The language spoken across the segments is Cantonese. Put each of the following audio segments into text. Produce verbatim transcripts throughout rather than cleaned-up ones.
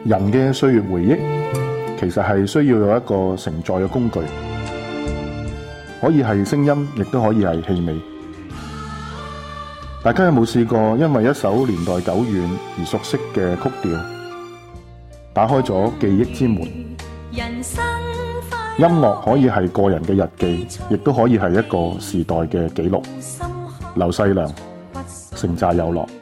人嘅歲月回憶其實係需要有一個承載嘅工具，可以係聲音，亦都可以係氣味。大家有冇試過因為一首年代久遠而熟悉嘅曲調，打開咗記憶之門？音樂可以係個人嘅日記，亦都可以係一個時代嘅記錄。劉細良，城寨有樂。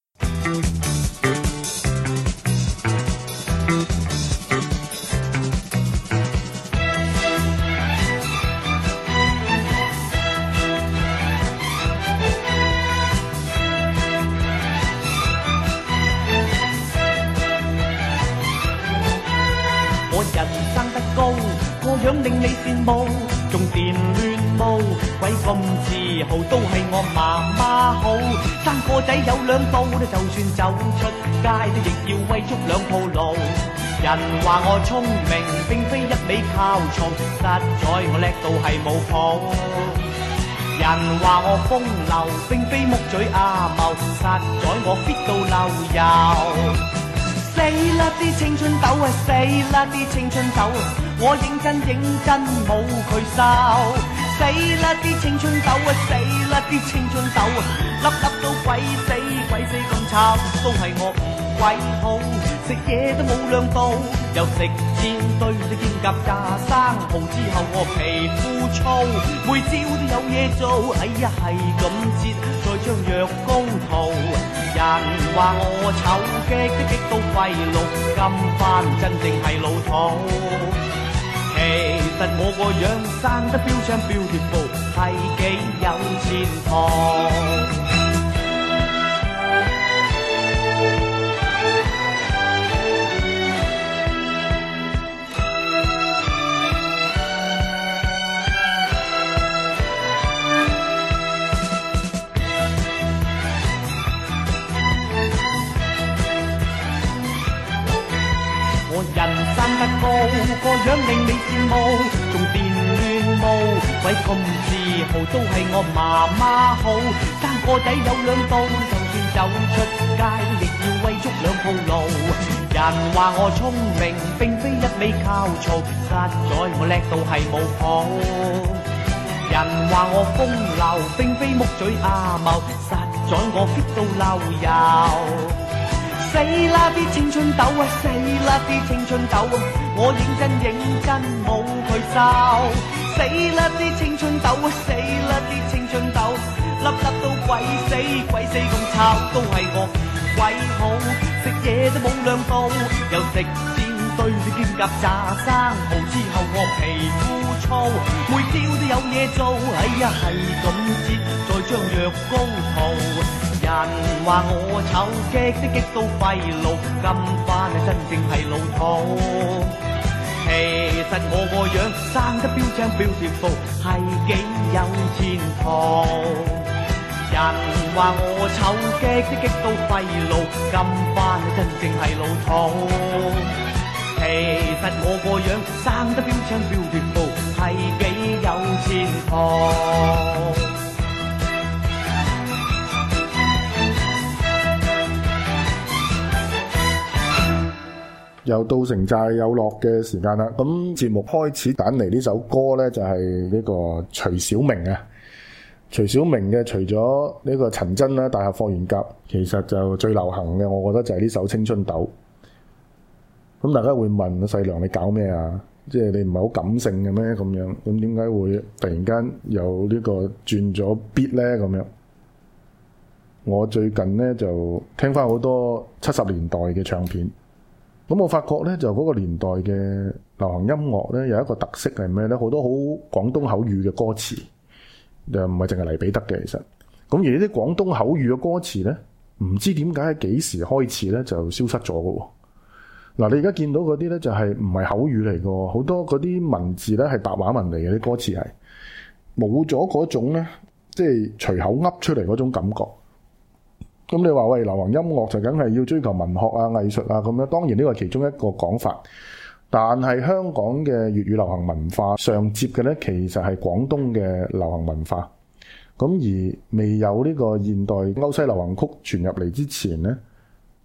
令你羨慕，仲電亂舞，鬼咁自豪，都係我媽媽好。生個仔有兩刀，就算走出街都亦要為足兩鋪路。人話我聰明，並非一味靠嘈，實在我叻到係冇譜。人話我風流，並非木嘴阿茂，實在我 fit 到漏油。死啦啲青春痘啊！死啦啲青春痘啊！我認真認真冇佢收。死啦啲青春痘啊！死啦啲青春痘啊！粒粒都鬼死鬼死咁臭，都係我唔鬼好，食嘢都冇兩度，又食煎堆啲煎鴿炸生蠔之後我皮膚粗，每朝都有嘢做，哎呀係咁折，再將藥膏塗。人話我醜激都激到肺癆，今番真正係老土。其實我個樣生得標槍標貼布，係幾有前途。人生得高，個樣令你羨慕，仲電亂舞，鬼咁自豪，都係我媽媽好。生個仔有兩刀，就算走出街，亦要為足兩鋪路。人話我聰明，並非一味靠嘈，實在我叻到係冇譜。人話我風流，並非木嘴阿茂，實在我 fit 到漏油。死啦啲青春痘啊！死啦啲青春痘啊！我認真認真冇佢收。死啦啲青春痘啊！死啦啲青春痘，粒粒都鬼死鬼死咁臭，都係我唔鬼好，食嘢都冇兩度，又食煎堆啲煎鴿炸生蠔之後我皮膚粗，每朝都有嘢做，哎呀係咁折，再將藥膏塗。人話我醜激都激到肺癆，今番啊真正係老土。其實我個樣生得標青標貼布，係幾有前途。人話我醜激都激到肺癆，今番啊真正係老土。其實我個樣生得標青標貼布，係幾有前途。 又到城寨有樂嘅時間啦，咁節目開始揀嚟呢首歌呢，就係呢個徐小明啊。徐小明嘅除咗呢個陳真啦、大俠霍元甲，其實就最流行嘅，我覺得就係呢首《青春痘》。咁大家會問細良你搞咩啊？即係你唔係好感性嘅咩？咁樣咁點解會突然間有呢個轉咗 beat 呢？咁樣我最近呢，就聽翻好多七十年代嘅唱片。咁我發覺咧，就嗰個年代嘅流行音樂咧，有一個特色係咩咧？好多好廣東口語嘅歌詞，又唔係淨係黎彼得嘅。其實咁而呢啲廣東口語嘅歌詞咧，唔知點解喺幾時開始咧就消失咗嘅。嗱，你而家見到嗰啲咧就係唔係口語嚟嘅，好多嗰啲文字咧係白話文嚟嘅，啲歌詞係冇咗嗰種咧，即係隨口噏出嚟嗰種感覺。咁你話喂，流行音樂就梗係要追求文學啊、藝術啊咁樣，當然呢個係其中一個講法。但係香港嘅粵語流行文化上接嘅呢，其實係廣東嘅流行文化。咁而未有呢個現代歐西流行曲傳入嚟之前呢，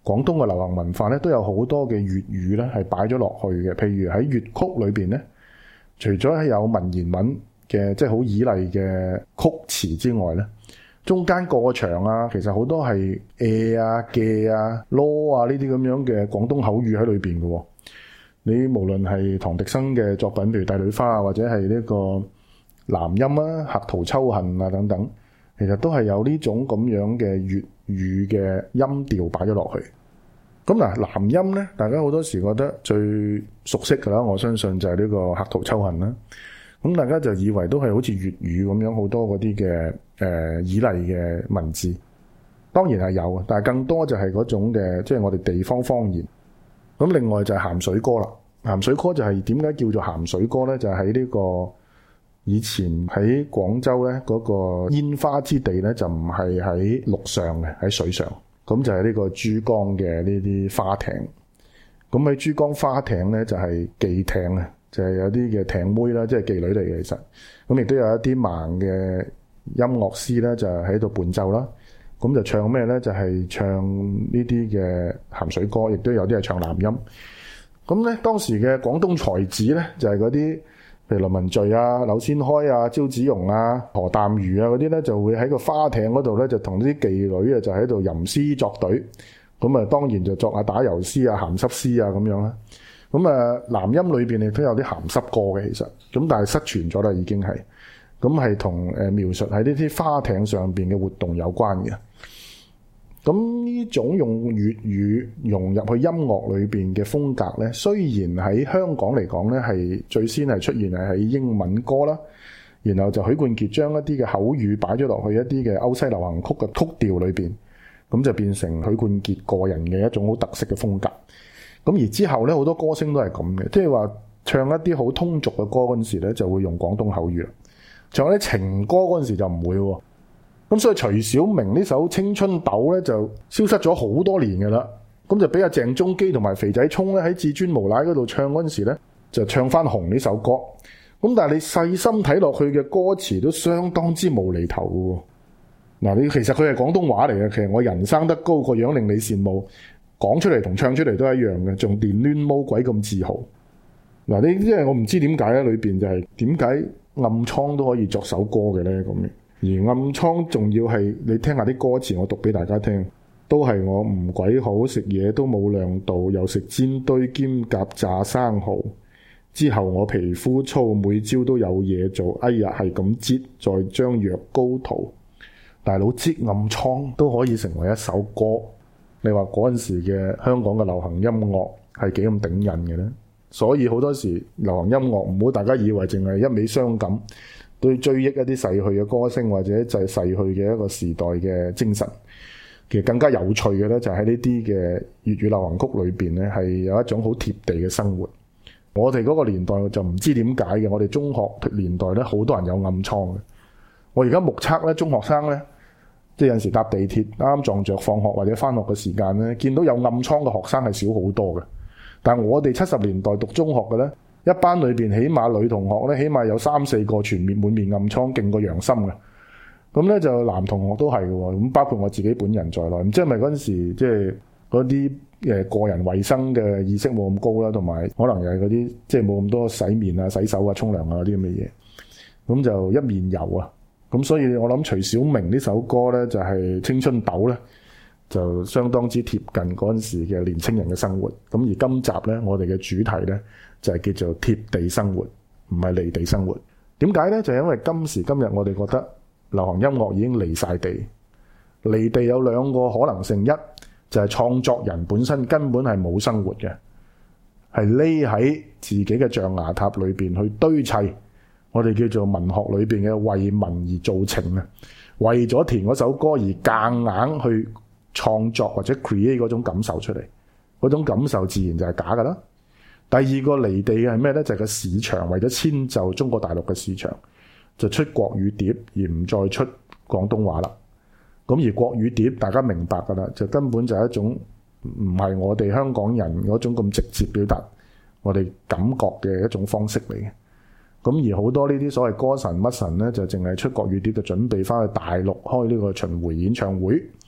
廣東嘅流行文化咧都有好多嘅粵語咧係擺咗落去嘅。譬如喺粵曲裏邊咧，除咗係有文言文嘅即係好綺麗嘅曲詞之外咧，中間過場啊，其實好多係誒啊、嘅啊、囉啊呢啲咁樣嘅廣東口語喺裏邊嘅。你無論係唐迪生嘅作品，譬如《帝女花》啊，或者係呢個南音啊、《客途秋恨》啊等等，其實都係有呢種咁樣嘅粵語嘅音調擺咗落去。咁嗱，南音咧，大家好多時覺得最熟悉㗎啦，我相信就係呢個《客途秋恨》啦。咁大家就以為都係好似粵語咁樣好多嗰啲嘅誒綺麗嘅文字，當然係有，但係更多就係嗰種嘅，即係我哋地方方言。咁另外就係鹹水歌啦，鹹水歌就係點解叫做鹹水歌咧？就係喺呢個以前喺廣州咧嗰個煙花之地咧，就唔係喺陸上嘅，喺水上。咁就係呢個珠江嘅呢啲花艇。咁喺珠江花艇咧就係妓艇啊，就係有啲嘅艇妹啦，即係妓女嚟嘅其實。咁亦都有一啲盲嘅音樂師咧，就喺度伴奏啦。咁就唱咩咧？就係唱呢啲嘅鹹水歌，亦都有啲係唱南音。咁咧當時嘅廣東才子咧，就係嗰啲譬如林文序啊、柳仙開啊、招子榕啊、何淡如啊嗰啲咧，就會喺個花艇嗰度咧，就同啲妓女啊，就喺度吟詩作對。咁啊，當然就作下打油詩啊、鹹濕詩啊咁樣啦。咁啊，南音裏邊亦都有啲鹹濕歌嘅，其實咁，但係失傳咗啦，已經係咁係同誒描述喺呢啲花艇上邊嘅活動有關嘅。咁呢種用粵語融入去音樂裏邊嘅風格咧，雖然喺香港嚟講咧係最先係出現係喺英文歌啦，然後就許冠傑將一啲嘅口語擺咗落去一啲嘅歐西流行曲嘅曲調裏邊，咁就變成許冠傑個人嘅一種好特色嘅風格。咁而之後咧，好多歌星都係咁嘅，即係話唱一啲好通俗嘅歌嗰陣時咧，就會用廣東口語啦；唱一啲情歌嗰陣時就唔會喎。咁所以徐小明呢首《青春豆》咧就消失咗好多年㗎啦。咁就俾阿鄭中基同埋肥仔聰咧喺至尊無賴嗰度唱嗰陣時咧，就唱翻紅呢首歌。咁但係你細心睇落去嘅歌詞都相當之無厘頭嘅喎。嗱，你其實佢係廣東話嚟嘅。其實我人生得高個樣令你羨慕，講出嚟同唱出嚟都一樣嘅，仲電攣毛鬼咁自豪。嗱，你即係我唔知點解咧，裏邊就係點解暗瘡都可以作首歌嘅咧咁樣。而暗瘡仲要係你聽下啲歌詞，我讀俾大家聽，都係我唔鬼好食嘢都冇亮度，又食煎堆兼夾炸生蠔，之後我皮膚粗，每朝都有嘢做，哎呀係咁擠，再將藥膏塗。大佬，擠暗瘡都可以成為一首歌，你話嗰陣時嘅香港嘅流行音樂係幾咁頂癮嘅呢？所以好多時流行音樂唔好大家以為淨係一味傷感，對追憶一啲逝去嘅歌星或者就係逝去嘅一個時代嘅精神。其實更加有趣嘅咧，就喺呢啲嘅粵語流行曲裏邊咧，係有一種好貼地嘅生活。我哋嗰個年代就唔知點解嘅，我哋中學年代咧，好多人有暗瘡嘅。我而家目測咧，中學生咧，即係有陣時搭地鐵啱啱撞着放學或者翻學嘅時間咧，見到有暗瘡嘅學生係少好多嘅。但係我哋七十年代讀中學嘅咧，一班裏邊起碼女同學咧，起碼有三四個全面滿面暗瘡，勁過楊森嘅。咁咧就男同學都係嘅喎，咁包括我自己本人在內。唔知係咪嗰陣時即係嗰啲誒個人衞生嘅意識冇咁高啦，同埋可能又係嗰啲即係冇咁多洗面啊、洗手啊、沖涼啊嗰啲咁嘅嘢，咁就一面油啊。咁所以我諗徐小明呢首歌咧就係《青春豆》咧，就相當之貼近嗰陣時嘅年青人嘅生活。咁而今集咧，我哋嘅主題咧就係叫做貼地生活，唔係離地生活。點解咧？就係因為今時今日我哋覺得流行音樂已經離晒地。離地有兩個可能性，一就係創作人本身根本係冇生活嘅，係匿喺自己嘅象牙塔裏邊去堆砌我哋叫做文學裏邊嘅為文而造情啊，為咗填嗰首歌而夾硬去創作或者 create 嗰種感受出嚟，嗰種感受自然就係假噶啦。第二個離地嘅係咩呢？就係個市場為咗遷就中國大陸嘅市場，就出國語碟而唔再出廣東話啦。咁而國語碟大家明白噶啦，就根本就係一種唔係我哋香港人嗰種咁直接表達我哋感覺嘅一種方式嚟嘅。咁而好多呢啲所謂歌神乜神呢，就淨係出國語碟就準備翻去大陸開呢個巡迴演唱會。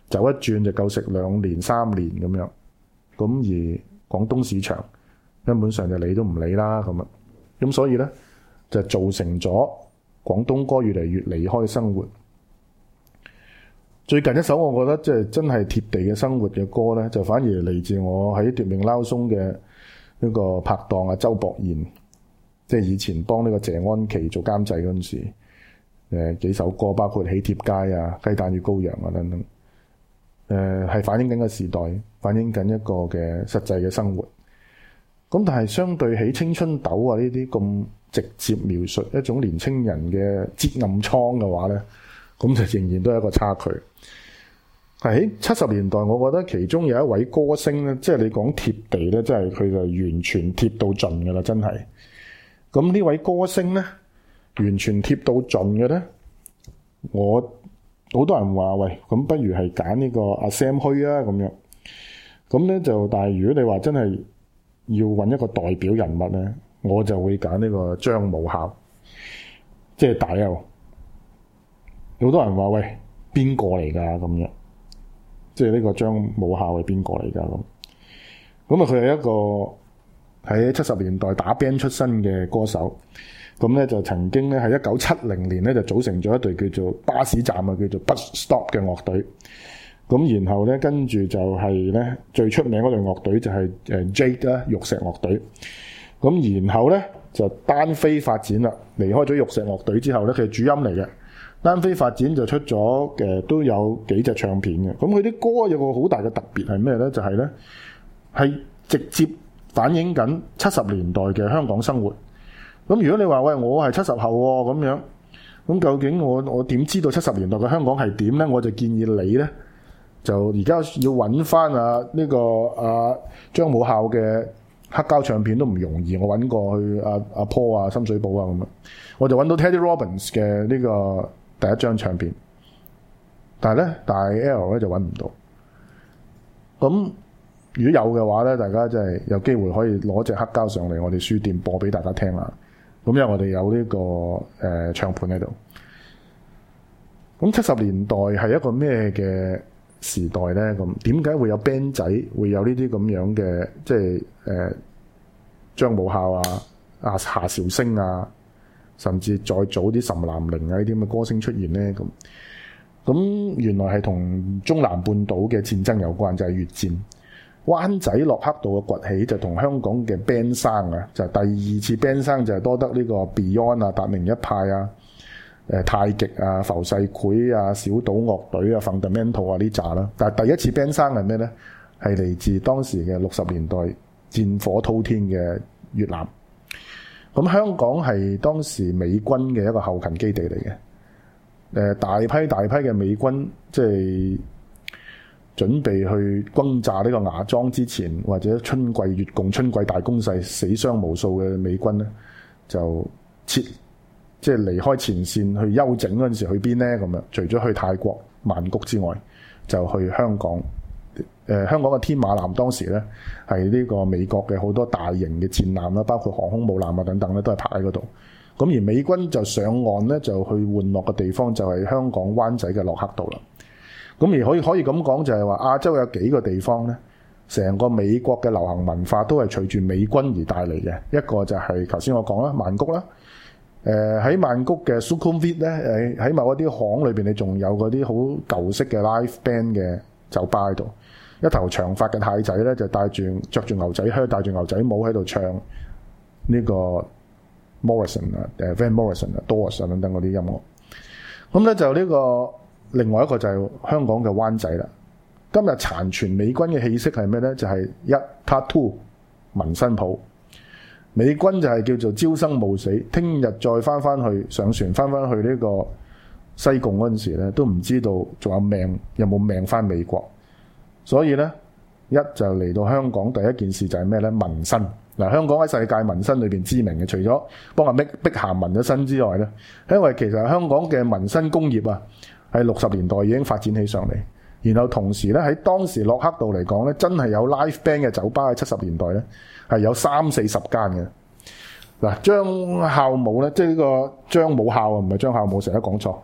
走一轉就夠食兩年三年咁樣。咁而廣東市場根本上就理都唔理啦咁啊。咁所以咧就造成咗廣東歌越嚟越離開生活。最近一首我覺得即係真係貼地嘅生活嘅歌咧，就反而嚟自我喺奪命撈鬆嘅呢個拍檔啊周博賢，即係以前幫呢個謝安琪做監製嗰陣時，誒幾首歌包括《喜帖街》啊、《雞蛋與羔羊》啊等等，誒係反映緊個時代，反映緊一個嘅實際嘅生活。咁但係相對起青春痘啊呢啲咁直接描述一種年青人嘅擠暗瘡嘅話咧，咁就仍然都係一個差距。喺七十年代，我覺得其中有一位歌星咧，即係你講貼地咧，即係佢就完全貼到盡㗎啦，真係。咁呢位歌星咧，完全貼到盡嘅咧，我好多人話喂，咁不如係揀呢個阿 Sam Hui啊咁樣。咁咧就，但係如果你話真係要揾一個代表人物咧，我就會揀呢個張武孝，即係大 L。好多人話喂，邊個嚟㗎咁樣？即係呢個張武孝係邊個嚟㗎咁？咁啊，佢係一個喺七十年代打 band 出身嘅歌手。咁咧就曾經咧喺一九七零年咧就組成咗一隊叫做巴士站啊，叫做 Bus Stop 嘅樂隊。咁然後咧跟住就係咧最出名嗰隊樂隊就係誒 Jade 啦，玉石樂隊。咁然後咧就單飛發展啦，離開咗玉石樂隊之後咧，佢係主音嚟嘅。單飛發展就出咗嘅都有幾隻唱片嘅。咁佢啲歌有個好大嘅特別係咩咧？就係咧係直接反映緊七十年代嘅香港生活。咁如果你話喂，我係七十後喎咁樣，咁究竟我我點知道七十年代嘅香港係點咧？我就建議你咧，就而家要揾翻啊呢個啊張武孝嘅黑膠唱片都唔容易。我揾過去阿阿 Paul 啊、深水埗啊咁樣，我就揾到 Teddy Robbins 嘅呢個第一張唱片，但係咧大 L 咧就揾唔到。咁如果有嘅話咧，大家真係有機會可以攞隻黑膠上嚟我哋書店播俾大家聽啦。咁因為我哋有呢、這個誒、呃、唱盤喺度。咁七十年代係一個咩嘅時代咧？咁點解會有 band 仔會有呢啲咁樣嘅，即係誒張武孝啊、阿夏韶聲啊，甚至再早啲岑南寧啊呢啲咁嘅歌星出現咧？咁咁原來係同中南半島嘅戰爭有關，就係、是、越戰。灣仔駱克道嘅崛起就同香港嘅 band 生啊，就係、第二次 band 生就係多得呢個 Beyond 啊、達明一派啊、誒太極啊、浮世繪啊、小島樂隊啊、Fundamental 啊呢扎啦。但係第一次 band 生係咩咧？係嚟自當時嘅六十年代戰火滔天嘅越南。咁香港係當時美軍嘅一個後勤基地嚟嘅。誒大批大批嘅美軍即係準備去轟炸呢個芽莊之前，或者春季越共春季大攻勢死傷無數嘅美軍咧，就撤即係離開前線去休整嗰陣時去邊咧？咁樣除咗去泰國曼谷之外，就去香港。誒、呃、香港嘅天馬艦當時咧係呢個美國嘅好多大型嘅戰艦啦，包括航空母艦啊等等咧，都係泊喺嗰度。咁而美軍就上岸咧，就去玩樂嘅地方就係香港灣仔嘅駱克道啦。咁而可以可以咁講，就係話亞洲有幾個地方咧，成個美國嘅流行文化都係隨住美軍而帶嚟嘅。一個就係頭先我講啦，曼谷啦。誒、呃、喺曼谷嘅 Sukhumvit 咧，誒喺某一啲巷裏邊，你仲有嗰啲好舊式嘅 live band 嘅酒吧喺度。一頭長髮嘅太仔咧，就帶住著住牛仔靴，戴住牛仔帽喺度唱呢個 Morrison 啊、誒 Van Morrison 啊、Doors 啊等等嗰啲音樂。咁咧就呢、這個。另外一個就係香港嘅灣仔啦。今日殘存美軍嘅氣息係咩咧？就係、是、一 tattoo 紋身鋪。美軍就係叫做朝生暮死，聽日再翻翻去上船翻翻去呢個西貢嗰陣時咧，都唔知道仲有命有冇命翻美國。所以咧，一就嚟到香港第一件事就係咩咧？紋身。嗱，香港喺世界紋身裏邊知名嘅，除咗幫阿碧碧咸紋咗身之外咧，因為其實香港嘅紋身工業啊，喺六十年代已經發展起上嚟，然後同時咧喺當時駱克道嚟講咧，真係有 live band 嘅酒吧喺七十年代咧係有三四十間嘅。嗱，張孝武咧，即係呢個張武孝啊，唔係張孝武，成日講錯。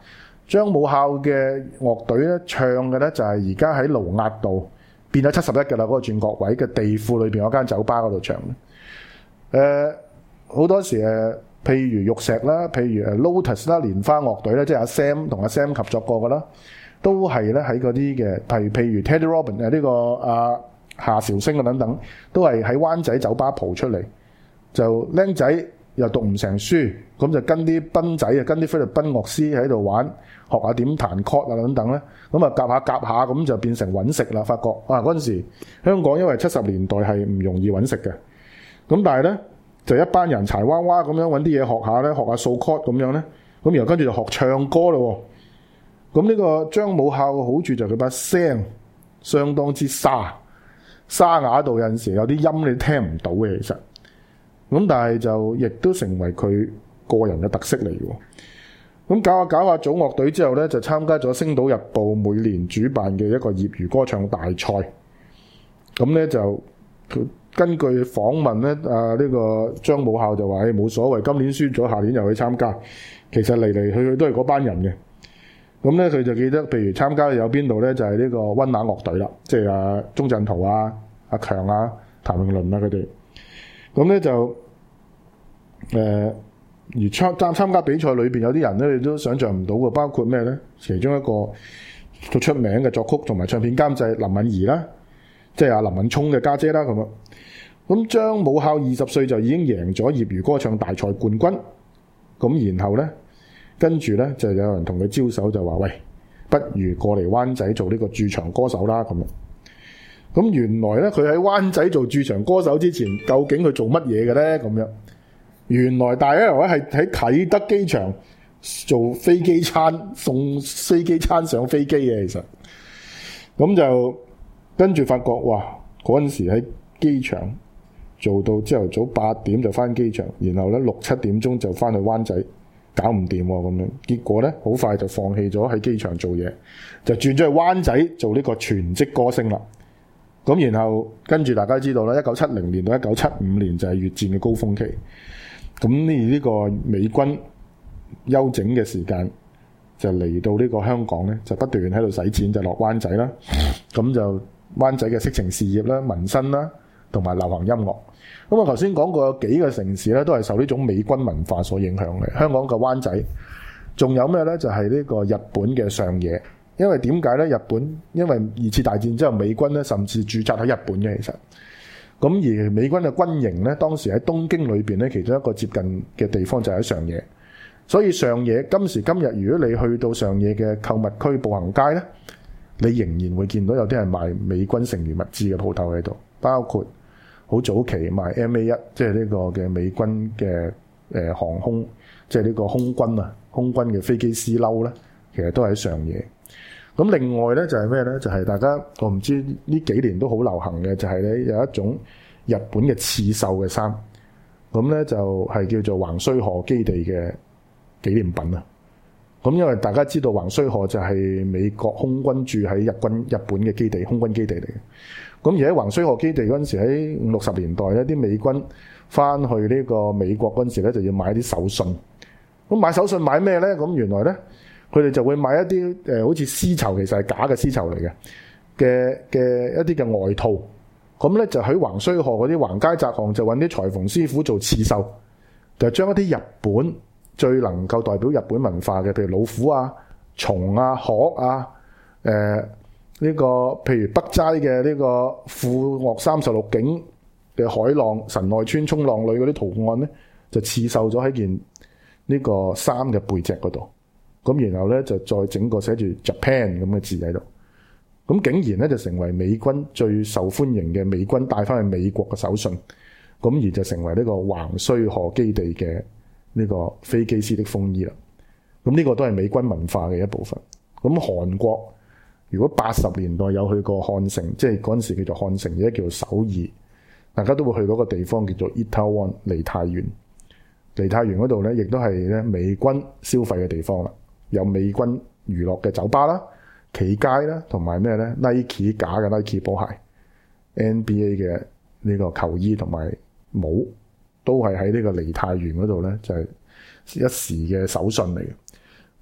張武孝嘅樂隊咧唱嘅咧就係而家喺盧押道變咗七十一嘅啦，嗰個轉角位嘅地庫裏邊嗰間酒吧嗰度唱。誒、呃、好多時誒，譬如玉石啦，譬如誒 Lotus 啦，蓮花樂隊咧，即係阿 Sam 同阿 Sam 合作過嘅啦，都係咧喺嗰啲嘅，譬如譬如 Teddy Robin 誒、這、呢個阿、啊、夏韶聲啊等等，都係喺灣仔酒吧蒲出嚟，就僆仔又讀唔成書，咁就跟啲賓仔啊，跟啲菲律賓樂師喺度玩，學下點彈 chord 啊等等咧，咁啊夾下夾下咁就變成揾食啦。發覺啊嗰陣時香港因為七十年代係唔容易揾食嘅，咁但係咧就一班人柴娃娃咁樣揾啲嘢學下咧，學下掃 chord 咁樣咧，咁然後跟住就學唱歌咯。咁呢個張武孝嘅好處就係佢把聲相當之沙沙啞到有陣時有啲音你聽唔到嘅其實。咁但係就亦都成為佢個人嘅特色嚟嘅。咁搞下搞下組樂隊之後咧，就參加咗《星島日報》每年主辦嘅一個業餘歌唱大賽。咁咧就根據訪問咧，啊呢、這個張武孝就話：誒冇所謂，今年輸咗，下年又去參加。其實嚟嚟去去都係嗰班人嘅。咁咧佢就記得，譬如參加有邊度咧，就係、是、呢個溫拿樂隊啦，即係阿鐘鎮濤啊、阿強啊、譚詠麟啊佢哋。咁咧就誒、呃，而參參參加比賽裏邊有啲人咧，你都想象唔到嘅，包括咩咧？其中一個最出名嘅作曲同埋唱片監製林敏怡啦，即係阿林敏聰嘅家姐啦咁啊。咁張武孝二十歲就已經贏咗業餘歌唱大賽冠軍。咁然後咧，跟住咧就有人同佢招手，就話：喂，不如過嚟灣仔做呢個駐場歌手啦咁啊。咁原來咧，佢喺灣仔做駐場歌手之前，究竟佢做乜嘢嘅咧？咁樣原來大 L 咧係喺啟德機場做飛機餐，送飛機餐上飛機嘅。其實咁就跟住發覺，哇！嗰陣時喺機場做到朝頭早八點就翻機場，然後咧六七點鐘就翻去灣仔，搞唔掂喎咁樣。結果咧好快就放棄咗喺機場做嘢，就轉咗去灣仔做呢個全職歌星啦。咁然後跟住大家知道啦，一九七零年到一九七五年就係越戰嘅高峰期。咁呢呢個美軍休整嘅時間就嚟到呢個香港咧，就不斷喺度使錢，就落灣仔啦。咁就灣仔嘅色情事業啦、民生啦，同埋流行音樂。咁我頭先講過有幾個城市咧，都係受呢種美軍文化所影響嘅。香港嘅灣仔，仲有咩咧？就係呢個日本嘅上野。因為點解咧？日本因為二次大戰之後，美軍咧甚至駐紮喺日本嘅，其實咁而美軍嘅軍營咧，當時喺東京裏邊咧，其中一個接近嘅地方就喺上野。所以上野今時今日，如果你去到上野嘅購物區步行街咧，你仍然會見到有啲係賣美軍成員物資嘅鋪頭喺度，包括好早期賣 M A 一，即係呢個嘅美軍嘅誒、呃、航空，即係呢個空軍啊，空軍嘅飛機師褸咧，其實都喺上野。咁另外咧就係咩咧？就係、是、大家我唔知呢幾年都好流行嘅，就係、是、咧有一種日本嘅刺繡嘅衫，咁咧就係叫做橫須賀基地嘅紀念品啊。咁因為大家知道橫須賀就係美國空軍駐喺日軍日本嘅基地，空軍基地嚟嘅。咁而喺橫須賀基地嗰陣時，喺五六十年代咧，啲美軍翻去呢個美國嗰陣時咧，就要買啲手信。咁買手信買咩咧？咁原來咧，佢哋就會買一啲誒、呃，好似絲綢，其實係假嘅絲綢嚟嘅嘅嘅一啲嘅外套。咁咧就喺橫須賀嗰啲橫街窄巷就揾啲裁縫師傅做刺繡，就將一啲日本最能夠代表日本文化嘅，譬如老虎啊、蟲啊、鶴啊，誒、呃、呢、這個譬如北齋嘅呢個富岳三十六景嘅海浪、神奈川衝浪裏嗰啲圖案咧，就刺繡咗喺件呢個衫嘅背脊嗰度。咁然後咧就再整個寫住 Japan 咁嘅字喺度。咁竟然咧就成為美軍最受歡迎嘅美軍帶翻去美國嘅手信。咁而就成為呢個橫須賀基地嘅呢個飛機師的風衣啦。咁呢個都係美軍文化嘅一部分。咁韓國如果八十年代有去過漢城，即係嗰陣時叫做漢城，而家叫做首爾，大家都會去嗰個地方叫做 Itaewon 梨泰院。梨泰院嗰度咧，亦都係咧美軍消費嘅地方啦。有美軍娛樂嘅酒吧啦、企街啦，同埋咩咧 Nike 假嘅 Nike 波鞋、N B A 嘅呢個球衣同埋帽，都係喺呢個梨泰院嗰度咧，就係、是、一時嘅手信嚟嘅。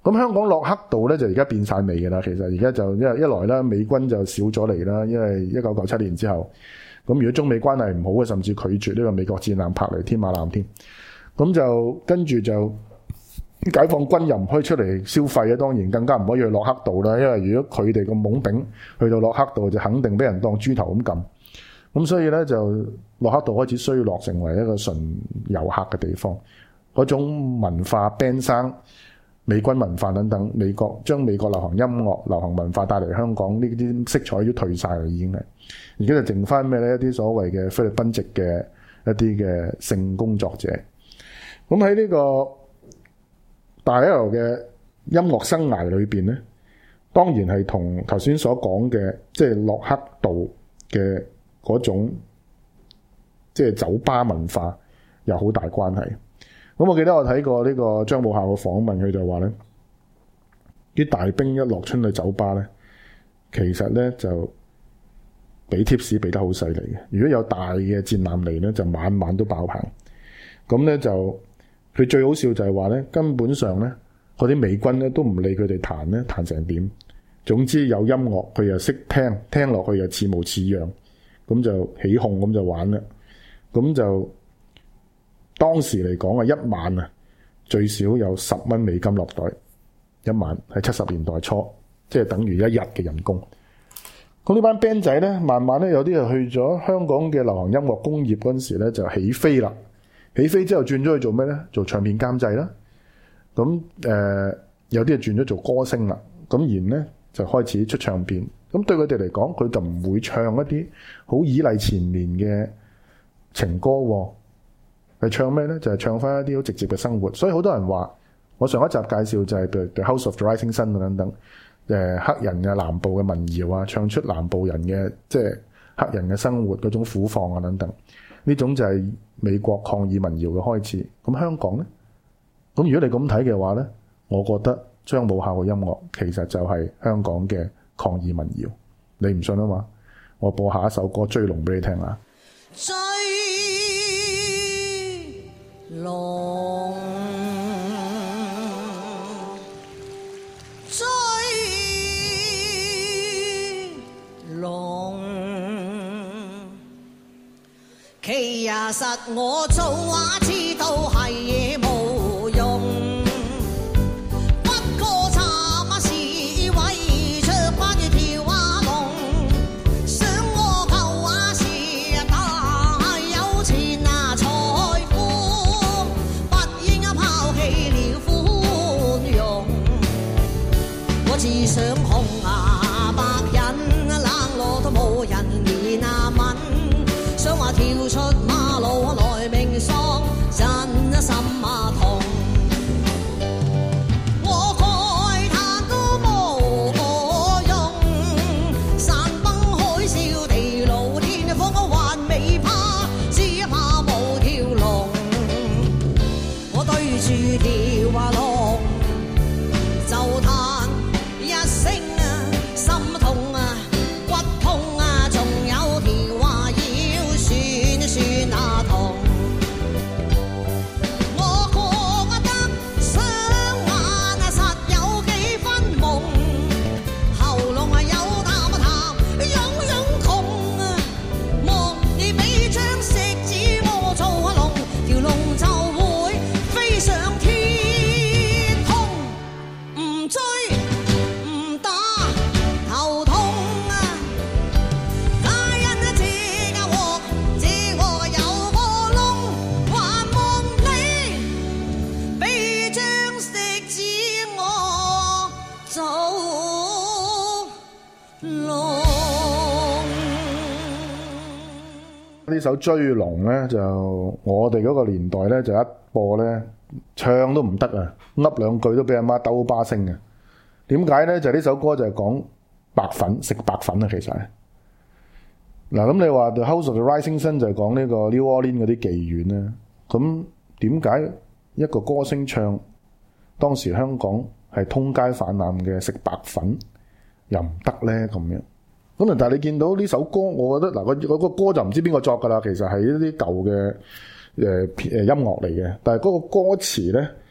咁香港洛克道咧就而家變晒味嘅啦，其實而家就因為一來啦，美軍就少咗嚟啦，因為一九九七年之後，咁如果中美關係唔好嘅，甚至拒絕呢個美國戰艦泊嚟天馬艦添，咁就跟住就解放軍又唔可以出嚟消費啊，當然更加唔可以去洛克道啦，因為如果佢哋個懵丙去到洛克道，就肯定俾人當豬頭咁撳，咁所以咧就洛克道開始衰落，成為一個純遊客嘅地方，嗰種文化 band 生。美軍文化等等，美國將美國流行音樂、流行文化帶嚟香港呢啲色彩都退晒啦，已經係而家就剩翻咩咧？一啲所謂嘅菲律賓籍嘅一啲嘅性工作者。咁喺呢個大 L 嘅音樂生涯裏邊咧，當然係同頭先所講嘅即係洛克道嘅嗰種即係酒吧文化有好大關係。咁我記得我睇過呢個張武孝嘅訪問，佢就話咧，啲大兵一落春去酒吧咧，其實咧就俾 tips 俾得好犀利嘅。如果有大嘅戰艦嚟咧，就晚晚都爆棚。咁咧就佢最好笑就係話咧，根本上咧嗰啲美軍咧都唔理佢哋彈咧彈成點，總之有音樂佢又識聽，聽落去又似模似樣，咁就起哄咁就玩啦。咁就當時嚟講啊，一晚啊最少有十蚊美金落袋，一晚喺七十年代初，即係等於一日嘅人工。咁呢班 band 仔咧，慢慢咧有啲就去咗香港嘅流行音樂工業嗰陣時咧就起飛啦。起飛之後轉咗去做咩咧？做唱片監製啦。咁誒、呃、有啲就轉咗做歌星啦。咁然咧就開始出唱片。咁對佢哋嚟講，佢就唔會唱一啲好以勵前年嘅情歌喎。係唱咩咧？就係、是、唱翻一啲好直接嘅生活。所以好多人話，我上一集介紹就係譬如 The House of the Rising Sun 等等，誒黑人嘅南部嘅民謠啊，唱出南部人嘅即係黑人嘅生活嗰種苦況啊等等。呢種就係美國抗議民謠嘅開始。咁香港咧，咁如果你咁睇嘅話咧，我覺得張武孝嘅音樂其實就係香港嘅抗議民謠。你唔信啊嘛？我播下一首歌《追龍》俾你聽下。 追龍，追龍，其實我早話知道係嘢冇用，不過慘是為着關於條畫龍，想我求話是大有錢啊財富，不應拋棄了寬容，我只想紅牙白人冷落都冇人憐啊憫，想話跳出馬路來明喪，真心啊痛。我慨嘆都冇用，山崩海嘯地老天荒，我還未怕，只怕冇條龍。我對住條話龍就嘆一聲啊，心痛啊，骨痛啊，仲有條話要算算啊痛。我覺得雙眼啊實有幾分蒙，喉嚨啊有啖痰，樣樣痛啊，莫你俾張食指我做龍，條龍就會飛上天空，唔追唔打頭痛啊！家人啊，這家鑊，這鑊有個窿，還望你俾張食指我做龍。 呢首追龍咧，就我哋嗰個年代咧，就一播咧，唱都唔得啊，噏兩句都俾阿媽兜巴聲嘅。點解咧？就呢、是、首歌就係講白粉，食白粉啊，其實係。嗱咁你話 The House of the Rising Sun 就係講呢個 New Orleans 嗰啲妓院咧，咁點解一個歌星唱當時香港係通街泛濫嘅食白粉又唔得咧咁樣？咁但係你見到呢首歌，我覺得嗱，嗰個歌就唔知邊個作噶啦，其實係一啲舊嘅誒誒音樂嚟嘅。但係嗰個歌詞咧，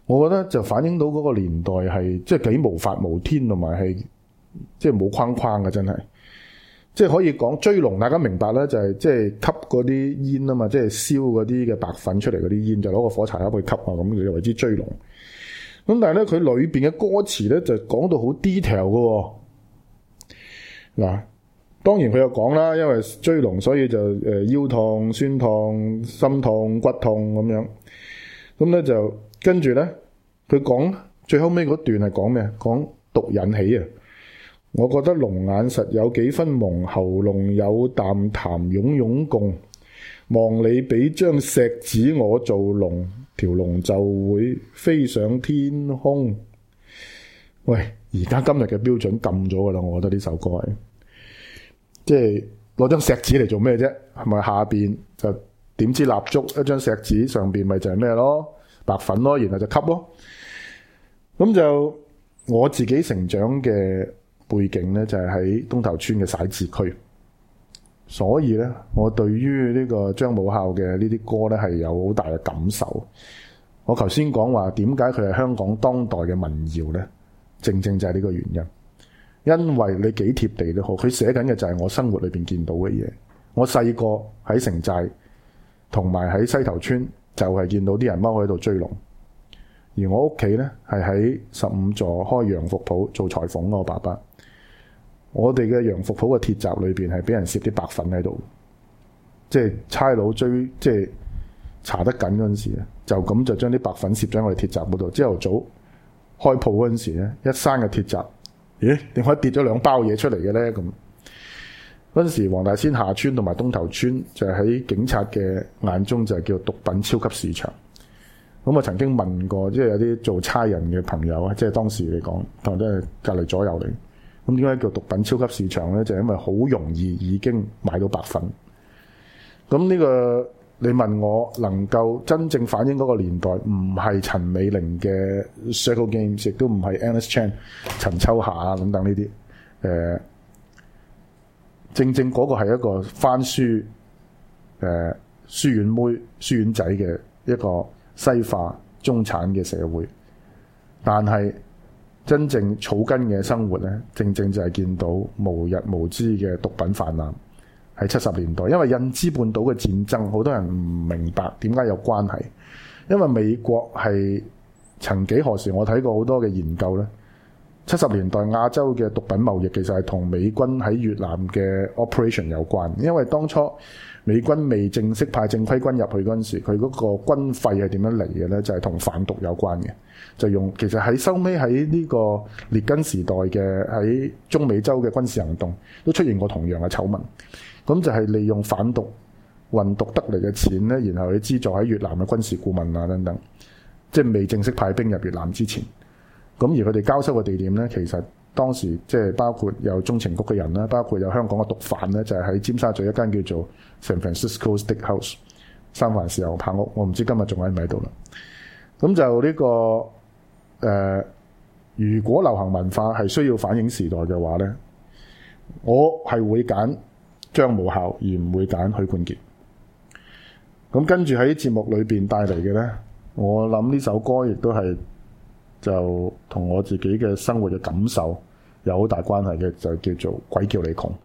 我覺得就反映到嗰個年代係即係幾無法無天，同埋係即係冇框框嘅，真係。即係可以講追龍，大家明白咧，就係即係吸嗰啲煙啊嘛，即係燒嗰啲嘅白粉出嚟嗰啲煙，就攞個火柴盒去吸啊，咁佢就為之追龍。咁但係咧，佢裏邊嘅歌詞咧就講到好 detail 嘅。嗱，當然佢又講啦，因為追龍，所以就誒腰痛、酸痛、心痛、骨痛咁樣。咁咧就跟住咧，佢講最後尾嗰段係講咩？講毒引起啊！我覺得龍眼實有幾分朦，喉嚨有啖痰湧湧共。望你俾張石子我做龍，條龍就會飛上天空。喂，而家今日嘅標準禁咗噶啦，我覺得呢首歌係，即係攞張石子嚟做咩啫？係咪下邊就點支蠟燭，一張石子上邊咪就係咩咯？白粉咯，然後就吸咯。咁就我自己成長嘅背景咧，就係喺東頭村嘅徙置區，所以咧，我對於呢個張武孝嘅呢啲歌咧係有好大嘅感受。我頭先講話點解佢係香港當代嘅民謠咧，正正就係呢個原因。因為你幾貼地都好，佢寫緊嘅就係我生活裏邊見到嘅嘢。我細個喺城寨同埋喺西頭村，就係見到啲人踎喺度追龍。而我屋企咧係喺十五座開洋服鋪做裁縫，我爸爸。我哋嘅洋服鋪嘅鐵閘裏邊係俾人攝啲白粉喺度，即係差佬追，即係查得緊嗰陣時咧，就咁就將啲白粉攝咗喺我哋鐵閘嗰度。朝頭早開鋪嗰陣時咧，一閂嘅鐵閘，咦？點解跌咗兩包嘢出嚟嘅咧？咁嗰陣時，黃大仙下村同埋東頭村就喺警察嘅眼中就係叫毒品超級市場。咁我曾經問過，即係有啲做差人嘅朋友啊，即係當時嚟講，同都係隔離左右嚟。咁點解叫毒品超級市場咧？就係因為好容易已經買到白粉。咁呢個你問我能夠真正反映嗰個年代，唔係陳美齡嘅 Circle Games， 亦都唔係 Alice Chan、陳秋霞啊等等呢啲。誒，正正嗰個係一個翻書誒書院妹、書院仔嘅一個西化中產嘅社會，但係真正草根嘅生活咧，正正就係見到無日無之嘅毒品泛濫。喺七十年代，因為印支半島嘅戰爭，好多人唔明白點解有關係。因為美國係曾幾何時，我睇過好多嘅研究咧。七十年代亞洲嘅毒品貿易其實係同美軍喺越南嘅 operation 有關。因為當初美軍未正式派正規軍入去嗰陣時，佢嗰個軍費係點樣嚟嘅咧？就係同販毒有關嘅。就用其實喺收尾喺呢個列根時代嘅喺中美洲嘅軍事行動都出現過同樣嘅醜聞。咁就係利用販毒運毒得嚟嘅錢咧，然後去資助喺越南嘅軍事顧問啊等等，即係未正式派兵入越南之前。咁而佢哋交收嘅地點咧，其實當時即係包括有中情局嘅人啦，包括有香港嘅毒販咧，就係喺尖沙咀一間叫做 San Francisco Steakhouse 三藩市牛扒屋，我唔知今日仲喺唔喺度啦。咁就呢個誒，如果流行文化係需要反映時代嘅話咧，我係會揀張武孝而唔會揀許冠傑。咁跟住喺節目裏邊帶嚟嘅咧，我諗呢首歌亦都係就同我自己嘅生活嘅感受有好大關係嘅，就叫做鬼叫你窮。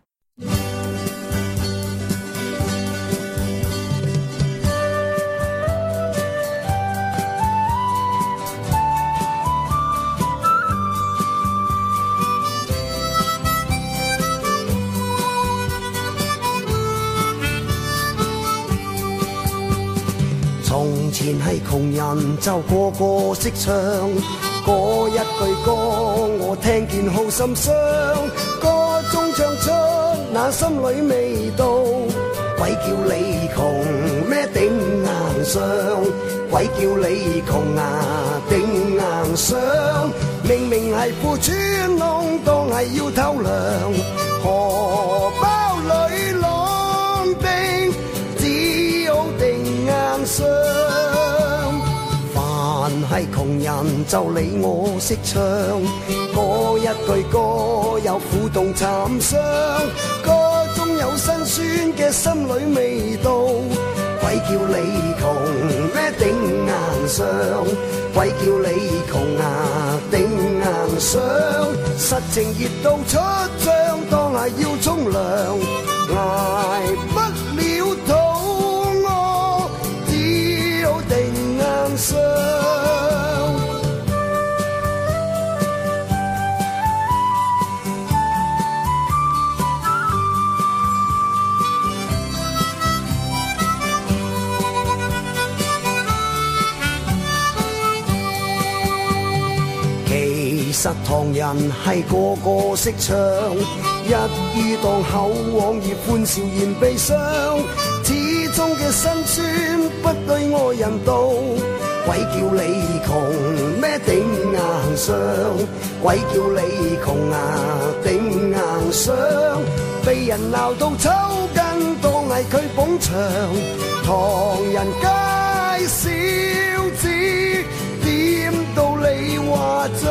從前係窮人就個個識唱，嗰一句歌我聽見好心傷，歌中唱出那心裏味道。鬼叫你窮咩頂硬上，鬼叫你窮啊頂硬上，明明係褲穿窿當係要偷糧，荷包裏攞冰只好頂硬上。凡係窮人就理我識唱，嗰一句歌有苦痛慘傷，歌中有辛酸嘅心裏味道。鬼叫你窮咩頂硬上，鬼鬼叫你窮啊頂硬上，實情熱到出張，當係要沖涼，捱不了肚餓，只好頂硬上。其實唐人係個個識唱，一於當口往而歡笑言悲傷，始終嘅辛酸不對外人道，鬼叫你窮咩頂硬上，鬼叫你窮啊頂硬上，被人鬧到抽筋當係佢捧場，唐人街小子點到你話帳，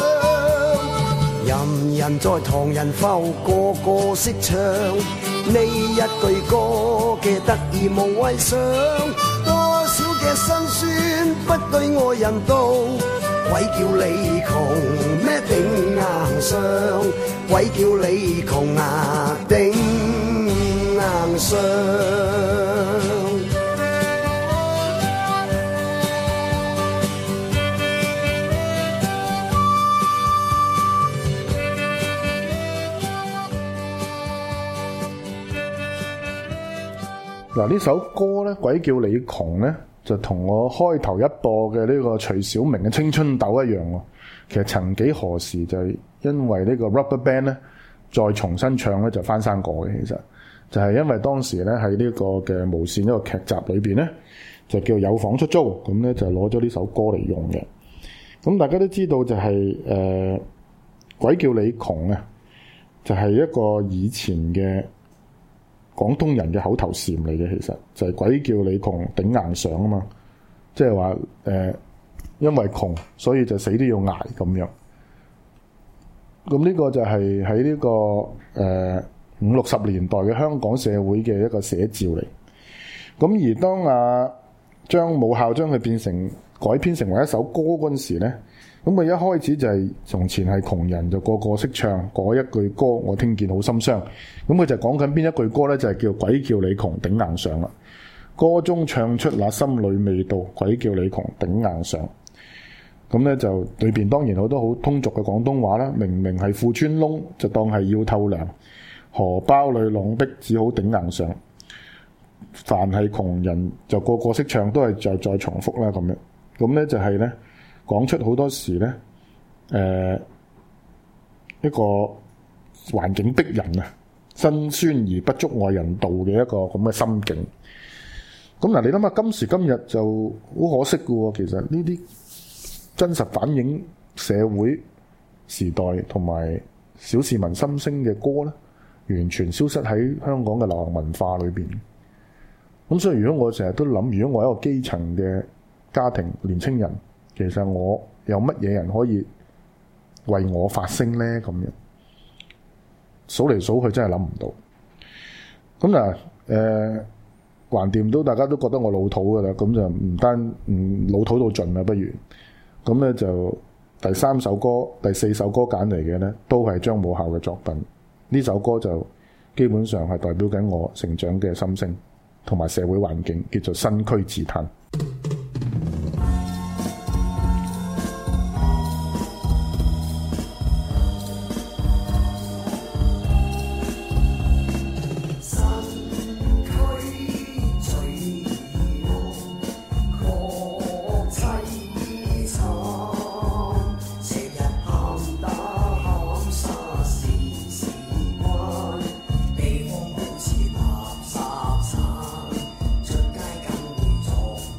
人人在唐人埠個個識唱，呢一句歌嘅得意無謂想，多少嘅辛酸不對外人道，鬼叫你窮咩頂硬上，鬼叫你窮啊頂硬上。 嗱，呢首歌咧，鬼叫你窮咧，就同我開頭一播嘅呢個徐小明嘅青春豆一樣喎。其實曾幾何時就係因為呢個 Rubberband 咧，再重新唱咧就翻生過嘅。其實就係因為當時咧喺呢個嘅無線一個劇集裏邊咧，就叫有房出租，咁咧就攞咗呢首歌嚟用嘅。咁大家都知道就係、是、誒、呃、鬼叫你窮啊，就係、是、一個以前嘅廣東人嘅口頭禪嚟嘅，其實就係鬼叫你窮頂硬上啊嘛，即係話誒，因為窮所以就死都要捱咁樣。咁呢個就係喺呢個誒、呃、五六十年代嘅香港社會嘅一個寫照嚟。咁而當啊將母校將佢變成改編成為一首歌嗰陣時咧，咁佢一開始就係從前係窮人，就個個識唱嗰一句歌，我聽見好心傷。咁佢就講緊邊一句歌呢？就係叫鬼叫你窮頂硬上啦。歌中唱出那心裏味道，鬼叫你窮頂硬上。咁呢就裏邊當然好多好通俗嘅廣東話啦。明明係褲穿窿，就當係要透涼。荷包裏浪逼，只好頂硬上。凡係窮人，就個個識唱，都係再再重複啦咁樣。咁呢就係呢。講出好多時咧，誒、呃、一個環境逼人啊，辛酸而不足外人道嘅一個咁嘅心境。咁嗱，你諗下今時今日就好可惜嘅喎，其實呢啲真實反映社會時代同埋小市民心聲嘅歌咧，完全消失喺香港嘅流行文化裏邊。咁所以如果我成日都諗，如果我係一個基層嘅家庭年青人，其實我有乜嘢人可以為我發聲呢？咁樣數嚟數去真係諗唔到。咁嗱，誒、呃，橫掂都大家都覺得我老土噶啦，咁就唔單唔老土到盡啦，不如咁咧就第三首歌、第四首歌揀嚟嘅咧，都係張母校嘅作品。呢首歌就基本上係代表緊我成長嘅心聲同埋社會環境，叫做《新區自嘆》。 地方好似垃圾山，出街梗會撞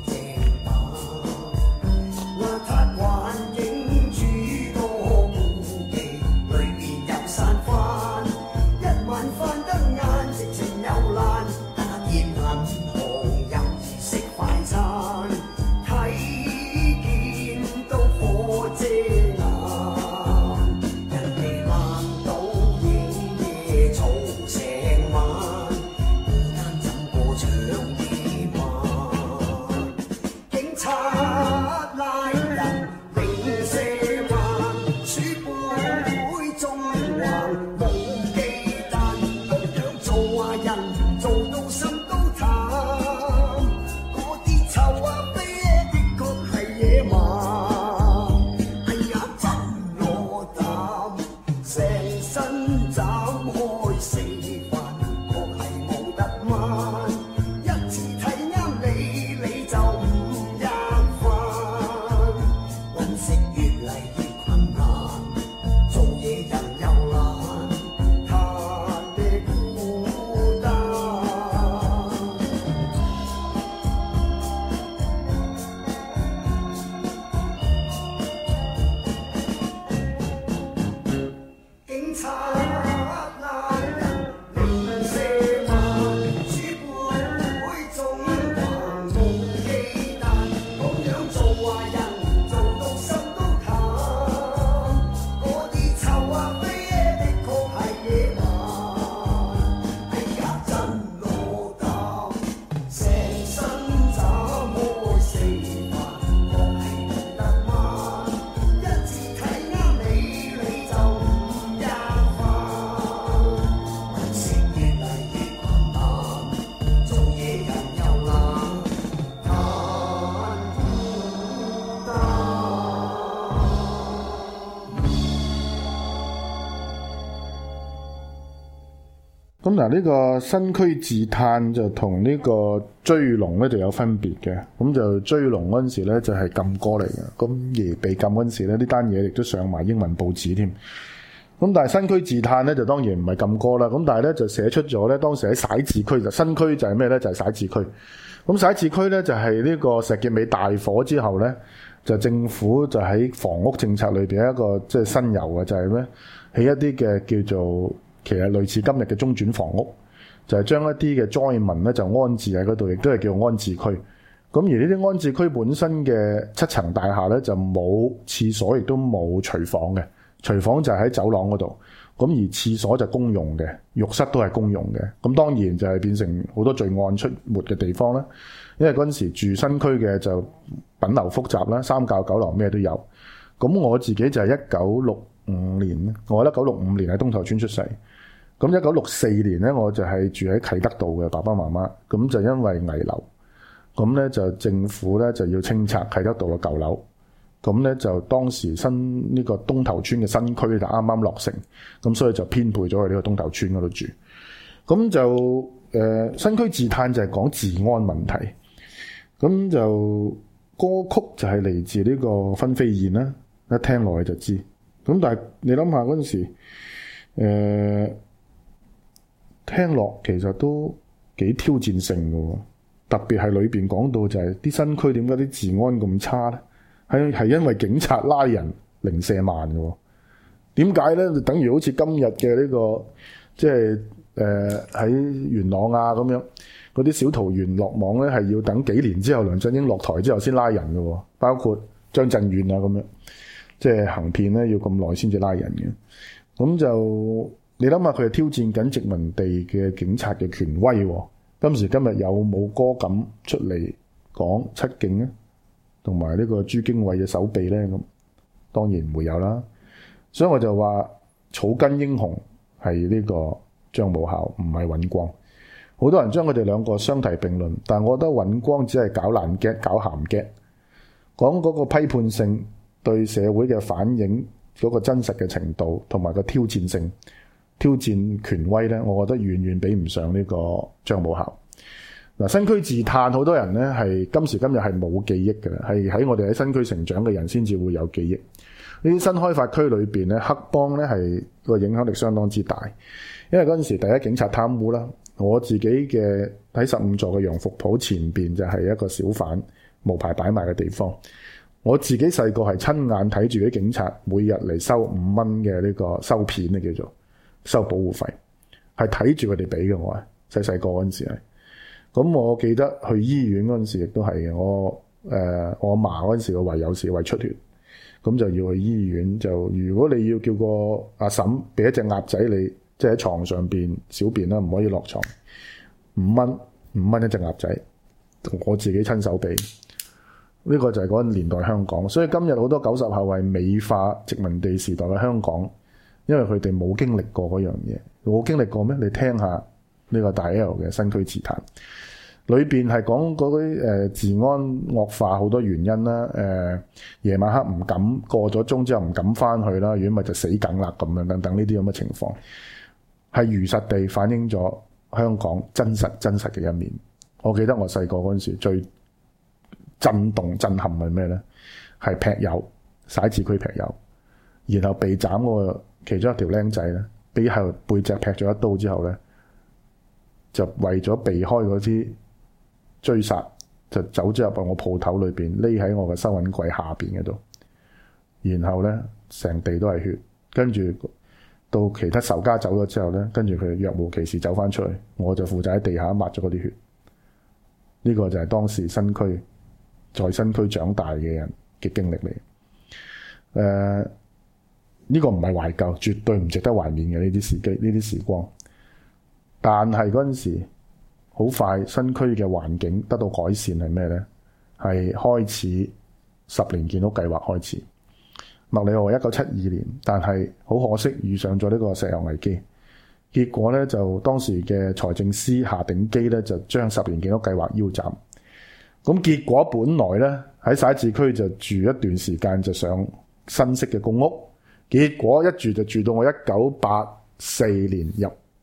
咁嗱，呢個新區自嘆就同呢個追龍咧就有分別嘅。咁就追龍嗰陣時咧就係禁歌嚟嘅，咁而被禁嗰陣時咧呢單嘢亦都上埋英文報紙添。咁但係新區自嘆咧就當然唔係禁歌啦。咁但係咧就寫出咗咧當時喺徙置區，就新區就係咩咧？就係徙置區。咁徙置區咧就係呢個石硤尾大火之後咧，就政府就喺房屋政策裏邊一個即係新猷嘅，就係咩？起一啲嘅叫做其實類似今日嘅中轉房屋，就係將一啲嘅災民咧就安置喺嗰度，亦都係叫安置區。咁而呢啲安置區本身嘅七層大廈咧就冇廁所，亦都冇廚房嘅，廚房就係喺走廊嗰度。咁而廁所就公用嘅，浴室都係公用嘅。咁當然就係變成好多罪案出沒嘅地方啦。因為嗰陣時住新區嘅就品流複雜啦，三教九流咩都有。咁我自己就係一九六五年，我喺一九六五年喺東頭村出世。咁一九六四年咧，我就係住喺啟德道嘅爸爸媽媽。咁就因為危樓，咁咧就政府咧就要清拆啟德道嘅舊樓。咁咧就當時新呢個東頭村嘅新區就啱啱落成，咁所以就編配咗去呢個東頭村嗰度住。咁就誒、呃、新區自嘆就係講治安問題。咁就歌曲就係嚟自呢個分飛燕啦，一聽落去就知。咁但係你諗下嗰陣時，誒、呃、聽落其實都幾挑戰性嘅，特別係裏邊講到就係啲新區點解啲治安咁差咧？係係因為警察拉人零舍慢嘅，點解咧？就等於好似今日嘅呢個即係誒喺元朗啊咁樣，嗰啲小桃園落網咧係要等幾年之後梁振英落台之後先拉人嘅，包括張震遠啊咁樣，即係行騙咧要咁耐先至拉人嘅。咁就你諗下，佢係挑戰緊殖民地嘅警察嘅權威。今時今日有冇歌敢出嚟講七警咧？同埋呢個朱經緯嘅手臂咧，咁當然唔會有啦。所以我就話草根英雄係呢個張武孝，唔係尹光。好多人將佢哋兩個相提並論，但係我覺得尹光只係搞爛 gag、搞鹹 gag，講嗰個批判性對社會嘅反映嗰個真實嘅程度，同埋個挑戰性、挑戰權威咧，我覺得遠遠比唔上呢個張武孝。嗱，新區自嘆好多人咧係今時今日係冇記憶嘅，係喺我哋喺新區成長嘅人先至會有記憶。呢啲新開發區裏邊咧，黑幫咧係個影響力相當之大，因為嗰陣時第一警察貪污啦。我自己嘅喺十五座嘅洋服鋪前邊就係一個小販無牌擺賣嘅地方。我自己細個係親眼睇住啲警察每日嚟收五蚊嘅呢個收片咧，叫做收保護費，係睇住佢哋俾嘅。我係細細個嗰陣時係。咁我記得去醫院嗰陣時亦都係嘅，我誒、呃、我阿嫲嗰陣時個胃有事胃出血，咁就要去醫院。就如果你要叫個阿嬸俾一隻鴨仔你，即係喺床上邊小便啦，唔可以落床，五蚊五蚊一隻鴨仔，我自己親手俾。呢、這個就係嗰個年代香港，所以今日好多九十後係美化殖民地時代嘅香港，因為佢哋冇經歷過嗰樣嘢。冇經歷過咩？你聽下。呢個大 L 嘅新區自嘆，裏邊係講嗰啲誒治安惡化好多原因啦。誒、呃、夜晚黑唔敢過咗鐘之後唔敢翻去啦，如果咪就死梗啦咁樣等等呢啲咁嘅情況，係如實地反映咗香港真實真實嘅一面。我記得我細個嗰陣時最震動震撼係咩咧？係劈友，徙置區劈友，然後被斬嗰個其中一條僆仔咧，俾後背脊劈咗一刀之後咧。就為咗避開嗰啲追殺，就走咗入去我鋪頭裏邊，匿喺我嘅收銀櫃下邊嗰度。然後咧，成地都係血。跟住到其他仇家走咗之後咧，跟住佢若無其事走翻出去，我就負責喺地下抹咗嗰啲血。呢、這個就係當時新區在新區長大嘅人嘅經歷嚟。誒、呃，呢、這個唔係懷舊，絕對唔值得懷念嘅呢啲時機，呢啲時光。但係嗰陣時，好快新區嘅環境得到改善係咩呢？係開始十年建屋計劃開始。麥理浩一九七二年，但係好可惜遇上咗呢個石油危機，結果呢，就當時嘅財政司夏鼎基呢，就將十年建屋計劃腰斬。咁結果本來呢，喺徙置區就住一段時間就上新式嘅公屋，結果一住就住到我一九八四年入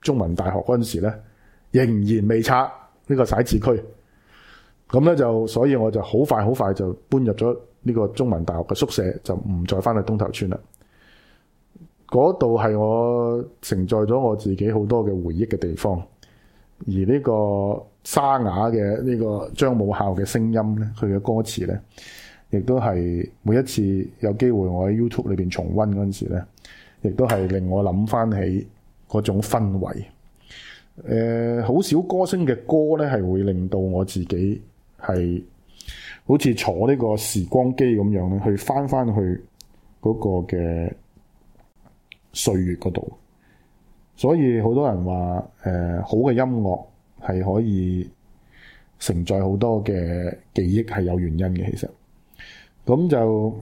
中文大學嗰陣時咧，仍然未拆呢個徙置區。咁咧就所以我就好快好快就搬入咗呢個中文大學嘅宿舍，就唔再翻去東頭村啦。嗰度係我承載咗我自己好多嘅回憶嘅地方，而呢個沙啞嘅呢個張武孝嘅聲音咧，佢嘅歌詞咧，亦都係每一次有機會我喺 YouTube 裏邊重溫嗰陣時咧，亦都係令我諗翻起嗰種氛圍。誒、呃，好少歌星嘅歌咧，係會令到我自己係好似坐呢個時光機咁樣咧，去翻翻去嗰個嘅歲月嗰度。所以好多人話誒、呃，好嘅音樂係可以承載好多嘅記憶，係有原因嘅。其實咁就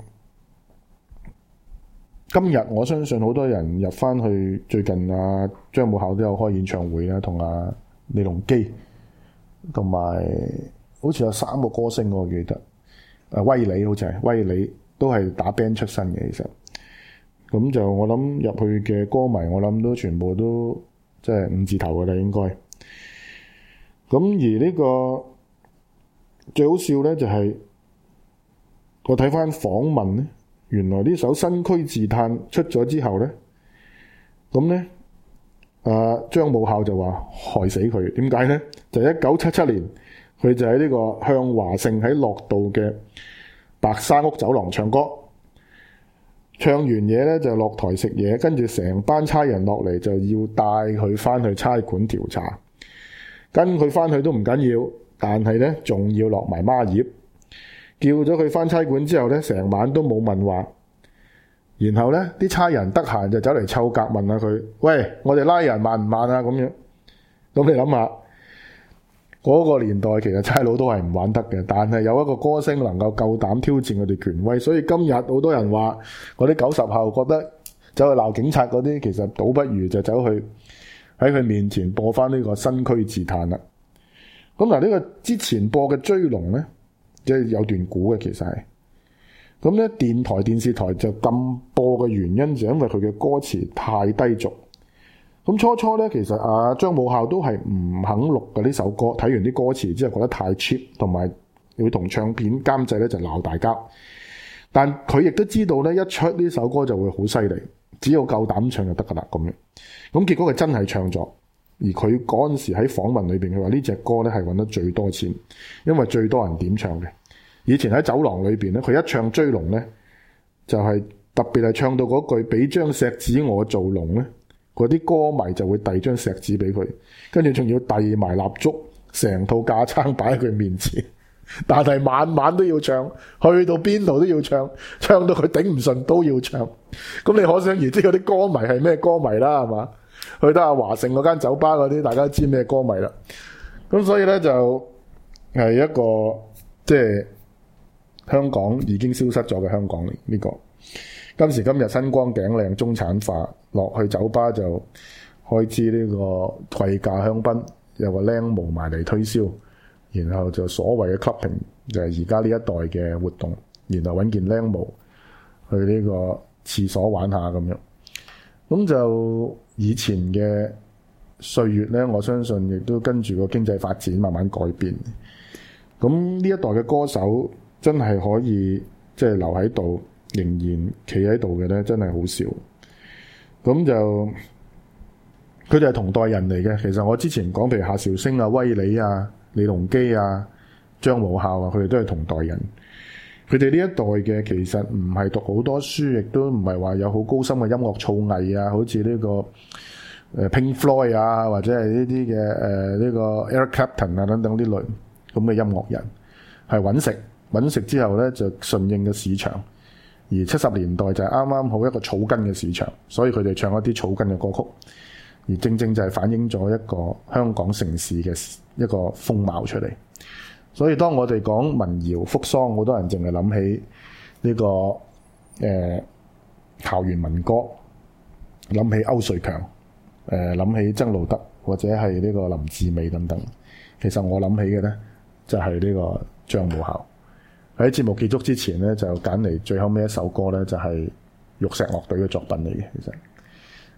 今日我相信好多人入翻去，最近啊張武孝都有開演唱會啦，同阿李龍基，同埋好似有三個歌星我記得，誒威利好似係威利都係打 band 出身嘅。其實咁就我諗入去嘅歌迷，我諗都全部都即係五字頭㗎啦，應該。咁而呢個最好笑咧，就係我睇翻訪問咧，原來呢首《新區自嘆》出咗之後咧，咁咧啊張武孝就話害死佢，點解咧？就一九七七年，佢就喺呢個向華勝喺樂道嘅白沙屋走廊唱歌。唱完嘢咧就落台食嘢，跟住成班差人落嚟就要帶佢翻去差館調查，跟佢翻去都唔緊要，但係咧仲要落埋孖葉，叫咗佢翻差館之後咧，成晚都冇問話，然後咧啲差人得閒就走嚟湊格問下佢，喂，我哋拉人慢唔慢啊？咁樣，咁你諗下。嗰個年代其實差佬都係唔玩得嘅，但係有一個歌星能夠夠膽挑戰佢哋權威，所以今日好多人話嗰啲九十後覺得走去鬧警察嗰啲，其實倒不如就走去喺佢面前播翻呢個新區自嘆啦。咁嗱，呢個之前播嘅追龍呢，即係有段古嘅其實係，咁呢電台電視台就禁播嘅原因就因為佢嘅歌詞太低俗。咁初初咧，其實阿張武孝都係唔肯錄嘅呢首歌，睇完啲歌詞之後覺得太 cheap， 同埋會同唱片監製咧就鬧大交。但佢亦都知道咧，一出呢首歌就會好犀利，只要夠膽唱就得噶啦咁樣。咁結果佢真係唱咗，而佢嗰陣時喺訪問裏邊，佢話呢隻歌咧係揾得最多錢，因為最多人點唱嘅。以前喺酒廊裏邊咧，佢一唱追龍咧，就係、是、特別係唱到嗰句俾張錫紙我做龍咧。嗰啲歌迷就會遞張錫紙俾佢，跟住仲要遞埋蠟燭，成套架撐擺喺佢面前，但係晚晚都要唱，去到邊度都要唱，唱到佢頂唔順都要唱。咁你可想而知嗰啲歌迷係咩歌迷啦，係嘛？去得阿華盛嗰間酒吧嗰啲，大家都知咩歌迷啦。咁所以咧就係一個即係香港已經消失咗嘅香港呢個。今時今日新光頸靚中產化，落去酒吧就開支呢個貴價香檳，有個靚模埋嚟推銷，然後就所謂嘅 clubbing 就係而家呢一代嘅活動，然後揾件靚模去呢個廁所玩下咁樣。咁就以前嘅歲月呢，我相信亦都跟住個經濟發展慢慢改變。咁呢一代嘅歌手真係可以即係、就是、留喺度，仍然企喺度嘅咧，真係好少。咁就佢哋係同代人嚟嘅。其實我之前講，譬如夏韶聲啊、威利啊、李龍基啊、張武孝啊，佢哋都係同代人。佢哋呢一代嘅其實唔係讀好多書，亦都唔係話有好高深嘅音樂造詣啊，好似呢個誒 Pink Floyd 啊，或者係呢啲嘅誒呢個 Eric Clapton 啊等等啲類咁嘅音樂人，係揾食揾食之後咧就順應嘅市場。而七十年代就係啱啱好一個草根嘅市場，所以佢哋唱一啲草根嘅歌曲，而正正就係反映咗一個香港城市嘅一個風貌出嚟。所以當我哋講民謠復桑，好多人淨係諗起呢、這個誒、呃、校園民歌，諗起歐瑞強，誒、呃、諗起曾路德或者係呢個林志美等等。其實我諗起嘅咧就係、是、呢個張武孝。喺節目結束之前咧，就揀嚟最後尾一首歌咧，就係玉石樂隊嘅作品嚟嘅。其實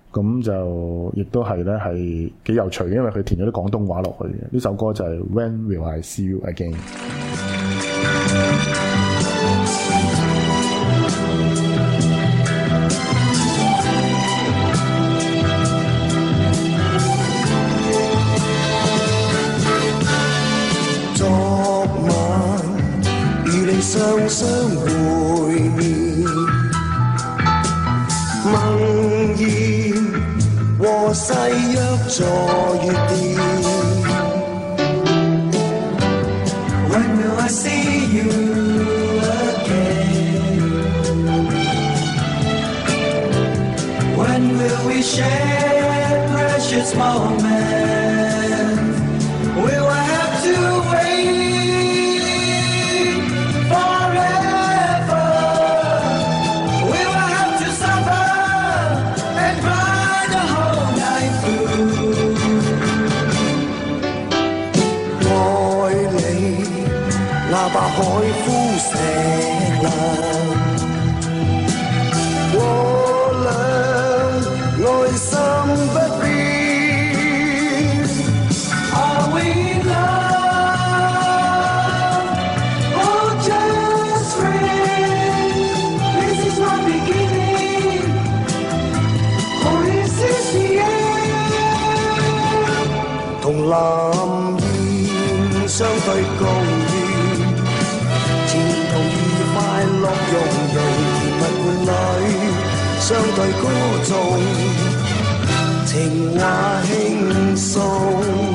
咁就亦都係咧係幾有趣，因為佢填咗啲廣東話落去嘅。呢首歌就係 When Will I See You Again。 昨晚與你雙雙會面，夢言和誓約在月殿。When will I see you again? When will we share precious moments? Will I have to wait forever? Will I have to suffer and cry the whole night through? 愛你，哪怕海枯石爛，我倆愛心不變。Are we in love or just friends? This is my beginning, or is this the end? 同藍燕相對共圓，前途愉快樂融融，甜蜜伴侶相對歌頌，情話輕鬆。